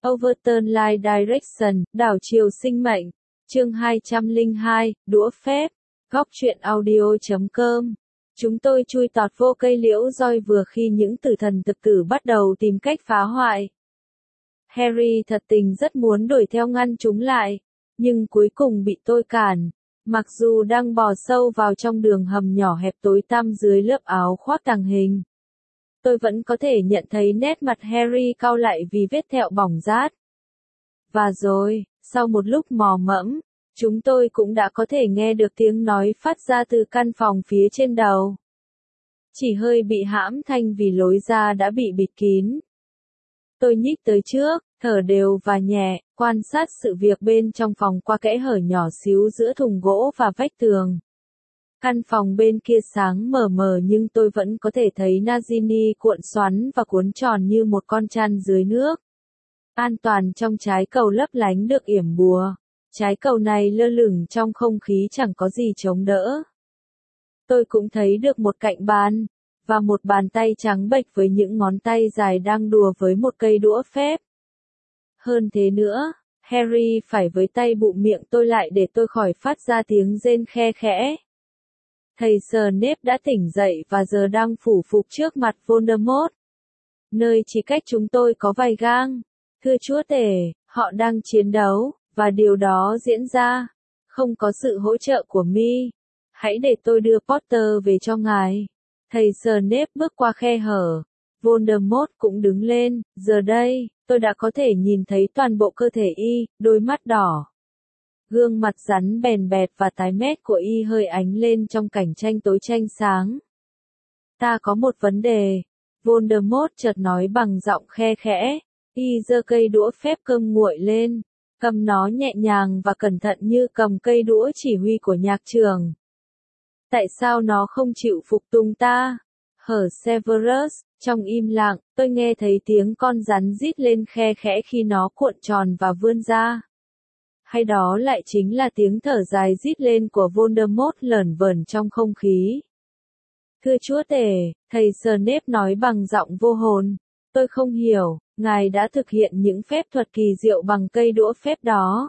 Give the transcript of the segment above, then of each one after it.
Overturn Life Direction, đảo chiều sinh mệnh. Chương 202, đũa phép. Góc truyện audio.com. Chúng tôi chui tọt vô cây liễu roi vừa khi những tử thần thực tử bắt đầu tìm cách phá hoại. Harry thật tình rất muốn đuổi theo ngăn chúng lại, nhưng cuối cùng bị tôi cản. Mặc dù đang bò sâu vào trong đường hầm nhỏ hẹp tối tăm dưới lớp áo khoác tàng hình, tôi vẫn có thể nhận thấy nét mặt Harry cau lại vì vết thẹo bỏng rát. Và rồi, sau một lúc mò mẫm, chúng tôi cũng đã có thể nghe được tiếng nói phát ra từ căn phòng phía trên đầu. Chỉ hơi bị hãm thanh vì lối ra đã bị bịt kín. Tôi nhích tới trước, thở đều và nhẹ, quan sát sự việc bên trong phòng qua kẽ hở nhỏ xíu giữa thùng gỗ và vách tường. Căn phòng bên kia sáng mờ mờ nhưng tôi vẫn có thể thấy Nagini cuộn xoắn và cuốn tròn như một con chăn dưới nước. An toàn trong trái cầu lấp lánh được yểm bùa. Trái cầu này lơ lửng trong không khí chẳng có gì chống đỡ. Tôi cũng thấy được một cạnh bàn, và một bàn tay trắng bệch với những ngón tay dài đang đùa với một cây đũa phép. Hơn thế nữa, Harry phải với tay bụm miệng tôi lại để tôi khỏi phát ra tiếng rên khe khẽ. Thầy Snape đã tỉnh dậy và giờ đang phủ phục trước mặt Voldemort, nơi chỉ cách chúng tôi có vài gang. Thưa chúa tể, họ đang chiến đấu, và điều đó diễn ra không có sự hỗ trợ của mi. Hãy để tôi đưa Potter về cho ngài. Thầy Snape bước qua khe hở. Voldemort cũng đứng lên. Giờ đây, tôi đã có thể nhìn thấy toàn bộ cơ thể y, đôi mắt đỏ. Gương mặt rắn bèn bẹt và tái mét của y hơi ánh lên trong cảnh tranh tối tranh sáng. Ta có một vấn đề. Voldemort chợt nói bằng giọng khe khẽ. Y giơ cây đũa phép cơm nguội lên, cầm nó nhẹ nhàng và cẩn thận như cầm cây đũa chỉ huy của nhạc trưởng. Tại sao nó không chịu phục tùng ta? Hở Severus, trong im lặng, tôi nghe thấy tiếng con rắn rít lên khe khẽ khi nó cuộn tròn và vươn ra. Hay đó lại chính là tiếng thở dài rít lên của Voldemort lởn vởn trong không khí. Thưa chúa tể, thầy Snape nói bằng giọng vô hồn. Tôi không hiểu, ngài đã thực hiện những phép thuật kỳ diệu bằng cây đũa phép đó.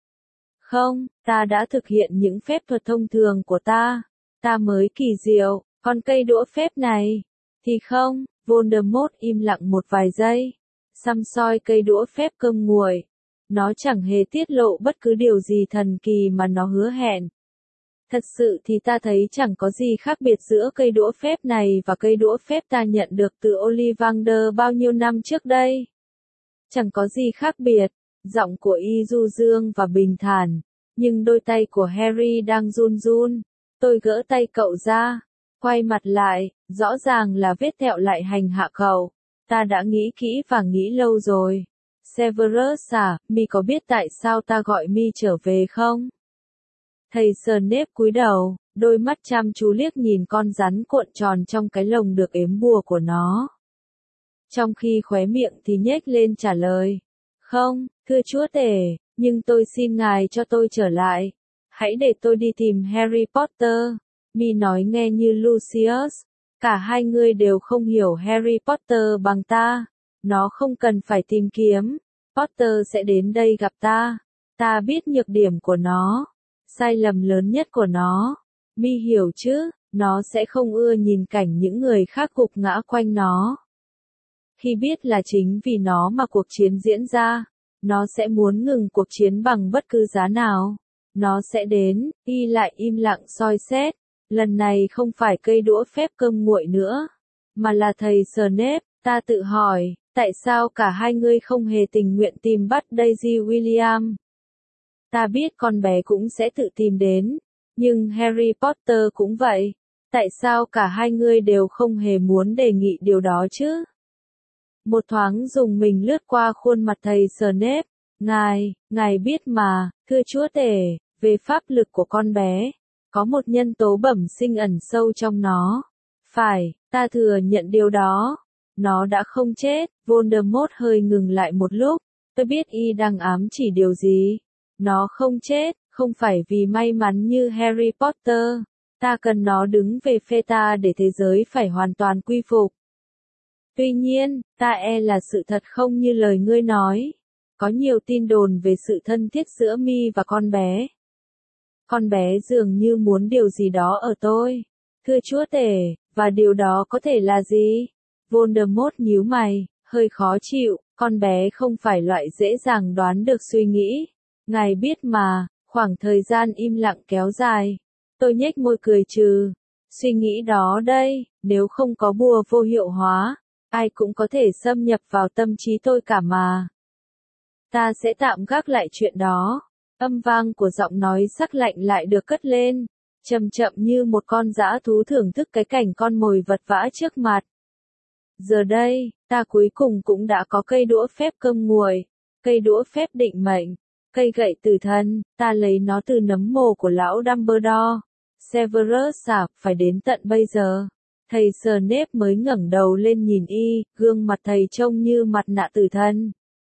Không, ta đã thực hiện những phép thuật thông thường của ta. Ta mới kỳ diệu, còn cây đũa phép này thì không. Voldemort im lặng một vài giây, săm soi cây đũa phép cơm nguội. Nó chẳng hề tiết lộ bất cứ điều gì thần kỳ mà nó hứa hẹn. Thật sự thì ta thấy chẳng có gì khác biệt giữa cây đũa phép này và cây đũa phép ta nhận được từ Ollivander bao nhiêu năm trước đây. Chẳng có gì khác biệt. Giọng của y du dương và bình thản, nhưng đôi tay của Harry đang run run. Tôi gỡ tay cậu ra, quay mặt lại, rõ ràng là vết thẹo lại hành hạ cậu. Ta đã nghĩ kỹ và nghĩ lâu rồi. Severus à, mi có biết tại sao ta gọi mi trở về không? Thầy Snape cúi đầu, đôi mắt chăm chú liếc nhìn con rắn cuộn tròn trong cái lồng được ếm bùa của nó. Trong khi khóe miệng thì nhếch lên trả lời. Không, thưa chúa tể, nhưng tôi xin ngài cho tôi trở lại. Hãy để tôi đi tìm Harry Potter. Mi nói nghe như Lucius. Cả hai người đều không hiểu Harry Potter bằng ta. Nó không cần phải tìm kiếm. Potter sẽ đến đây gặp ta. Ta biết nhược điểm của nó. Sai lầm lớn nhất của nó. Mi hiểu chứ, nó sẽ không ưa nhìn cảnh những người khác gục ngã quanh nó. Khi biết là chính vì nó mà cuộc chiến diễn ra, nó sẽ muốn ngừng cuộc chiến bằng bất cứ giá nào. Nó sẽ đến, y lại im lặng soi xét. Lần này không phải cây đũa phép cơm nguội nữa, mà là thầy Snape. Ta tự hỏi, tại sao cả hai ngươi không hề tình nguyện tìm bắt Daisy William? Ta biết con bé cũng sẽ tự tìm đến, nhưng Harry Potter cũng vậy. Tại sao cả hai ngươi đều không hề muốn đề nghị điều đó chứ? Một thoáng dùng mình lướt qua khuôn mặt thầy Snape. Ngài biết mà, thưa chúa tể, về pháp lực của con bé, có một nhân tố bẩm sinh ẩn sâu trong nó. Phải, ta thừa nhận điều đó. Nó đã không chết. Voldemort hơi ngừng lại một lúc. Tôi biết y đang ám chỉ điều gì. Nó không chết, không phải vì may mắn như Harry Potter. Ta cần nó đứng về phe ta để thế giới phải hoàn toàn quy phục. Tuy nhiên, ta e là sự thật không như lời ngươi nói. Có nhiều tin đồn về sự thân thiết giữa Mi và con bé. Con bé dường như muốn điều gì đó ở tôi. Thưa chúa tể, và điều đó có thể là gì? Voldemort nhíu mày, hơi khó chịu, con bé không phải loại dễ dàng đoán được suy nghĩ. Ngài biết mà, khoảng thời gian im lặng kéo dài. Tôi nhếch môi cười trừ. Suy nghĩ đó đây, nếu không có bùa vô hiệu hóa, ai cũng có thể xâm nhập vào tâm trí tôi cả mà. Ta sẽ tạm gác lại chuyện đó. Âm vang của giọng nói sắc lạnh lại được cất lên, chậm chậm như một con dã thú thưởng thức cái cảnh con mồi vật vã trước mặt. Giờ đây, ta cuối cùng cũng đã có cây đũa phép cơm nguội, cây đũa phép định mệnh, cây gậy tử thần, ta lấy nó từ nấm mồ của lão Dumbledore. Severus phải đến tận bây giờ. Thầy Snape mới ngẩng đầu lên nhìn y, gương mặt thầy trông như mặt nạ tử thần.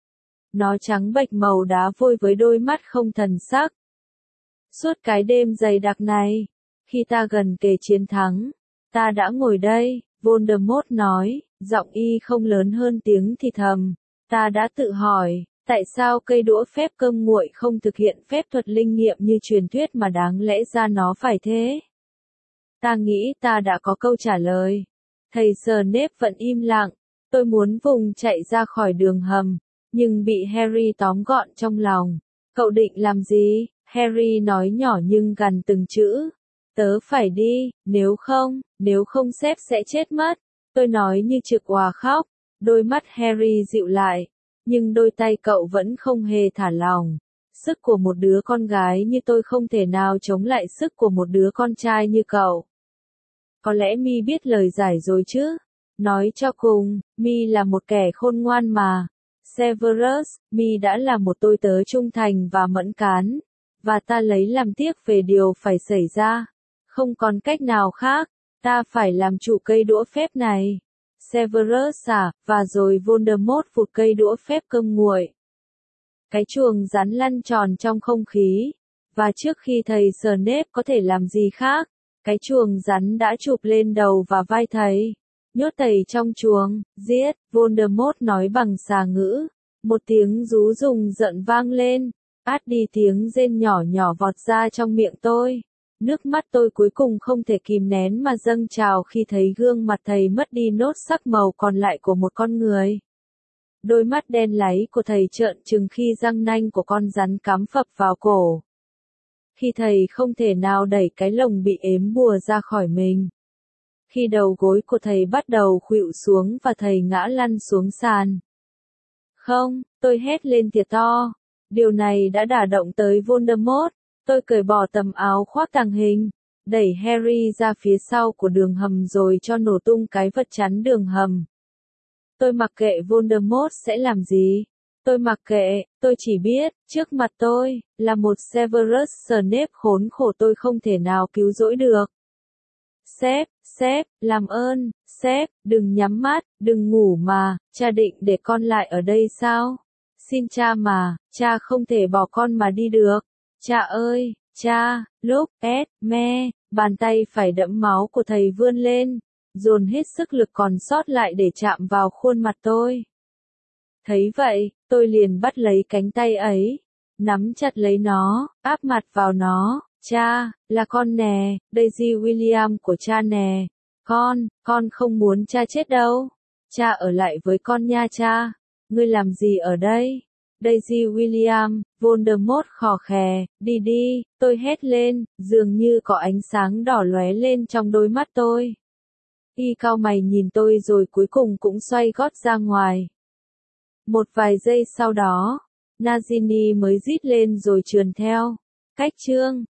Nó trắng bệch màu đá vôi với đôi mắt không thần sắc. Suốt cái đêm dày đặc này, khi ta gần kề chiến thắng, ta đã ngồi đây, Voldemort nói, giọng y không lớn hơn tiếng thì thầm. Ta đã tự hỏi, tại sao cây đũa phép cơm nguội không thực hiện phép thuật linh nghiệm như truyền thuyết mà đáng lẽ ra nó phải thế? Ta nghĩ ta đã có câu trả lời. Thầy Snape vẫn im lặng, tôi muốn vùng chạy ra khỏi đường hầm, nhưng bị Harry tóm gọn trong lòng. Cậu định làm gì? Harry nói nhỏ nhưng gằn từng chữ. Tớ phải đi, nếu không sếp sẽ chết mất. Tôi nói như trực òa khóc. Đôi mắt Harry dịu lại, nhưng đôi tay cậu vẫn không hề thả lỏng. Sức của một đứa con gái như tôi không thể nào chống lại sức của một đứa con trai như cậu. Có lẽ Mi biết lời giải rồi chứ? Nói cho cùng, Mi là một kẻ khôn ngoan mà. Severus, Mi đã là một tôi tớ trung thành và mẫn cán, và ta lấy làm tiếc về điều phải xảy ra. Không còn cách nào khác, ta phải làm chủ cây đũa phép này. Severus và rồi Voldemort vụt cây đũa phép cơm nguội. Cái chuồng rắn lăn tròn trong không khí, và trước khi thầy Snape có thể làm gì khác, cái chuồng rắn đã chụp lên đầu và vai thầy. Nhốt thầy trong chuồng, giết, Voldemort nói bằng xà ngữ. Một tiếng rú rùng rợn vang lên, át đi tiếng rên nhỏ nhỏ vọt ra trong miệng tôi. Nước mắt tôi cuối cùng không thể kìm nén mà dâng trào khi thấy gương mặt thầy mất đi nốt sắc màu còn lại của một con người. Đôi mắt đen láy của thầy trợn trừng khi răng nanh của con rắn cắm phập vào cổ. Khi thầy không thể nào đẩy cái lồng bị ếm bùa ra khỏi mình. Khi đầu gối của thầy bắt đầu khuỵu xuống và thầy ngã lăn xuống sàn. Không, tôi hét lên thiệt to. Điều này đã đả động tới Voldemort. Tôi cởi bỏ tấm áo khoác tàng hình, đẩy Harry ra phía sau của đường hầm rồi cho nổ tung cái vật chắn đường hầm. Tôi mặc kệ Voldemort sẽ làm gì. Tôi mặc kệ, tôi chỉ biết, trước mặt tôi, là một Severus Snape khốn khổ tôi không thể nào cứu rỗi được. Sếp, làm ơn, sếp, đừng nhắm mắt, đừng ngủ mà, cha định để con lại ở đây sao? Xin cha mà, cha không thể bỏ con mà đi được. Cha ơi, cha, lúc, bàn tay phải đẫm máu của thầy vươn lên, dồn hết sức lực còn sót lại để chạm vào khuôn mặt tôi. Thấy vậy, tôi liền bắt lấy cánh tay ấy, nắm chặt lấy nó, áp mặt vào nó. Cha, là con nè, Daisy William của cha nè. Con không muốn cha chết đâu. Cha ở lại với con nha cha. Ngươi làm gì ở đây? Daisy William, Voldemort khò khè, đi, tôi hét lên, dường như có ánh sáng đỏ lóe lên trong đôi mắt tôi. Y cau mày nhìn tôi rồi cuối cùng cũng xoay gót ra ngoài. Một vài giây sau đó, Nagini mới rít lên rồi trườn theo. Cách chương